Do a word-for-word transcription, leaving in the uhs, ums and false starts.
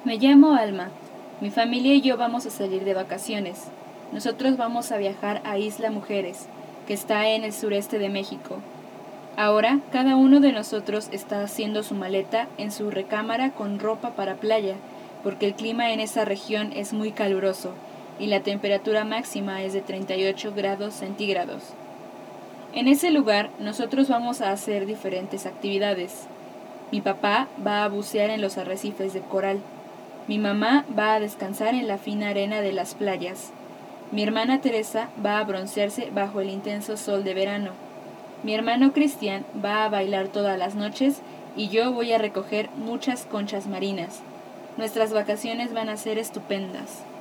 Me llamo Alma. Mi familia y yo vamos a salir de vacaciones. Nosotros vamos a viajar a Isla Mujeres, que está en el sureste de México. Ahora, cada uno de nosotros está haciendo su maleta en su recámara con ropa para playa, porque el clima en esa región es muy caluroso y la temperatura máxima es de treinta y ocho grados centígrados. En ese lugar, nosotros vamos a hacer diferentes actividades. Mi papá va a bucear en los arrecifes de coral. Mi mamá va a descansar en la fina arena de las playas. Mi hermana Teresa va a broncearse bajo el intenso sol de verano. Mi hermano Cristian va a bailar todas las noches y yo voy a recoger muchas conchas marinas. Nuestras vacaciones van a ser estupendas.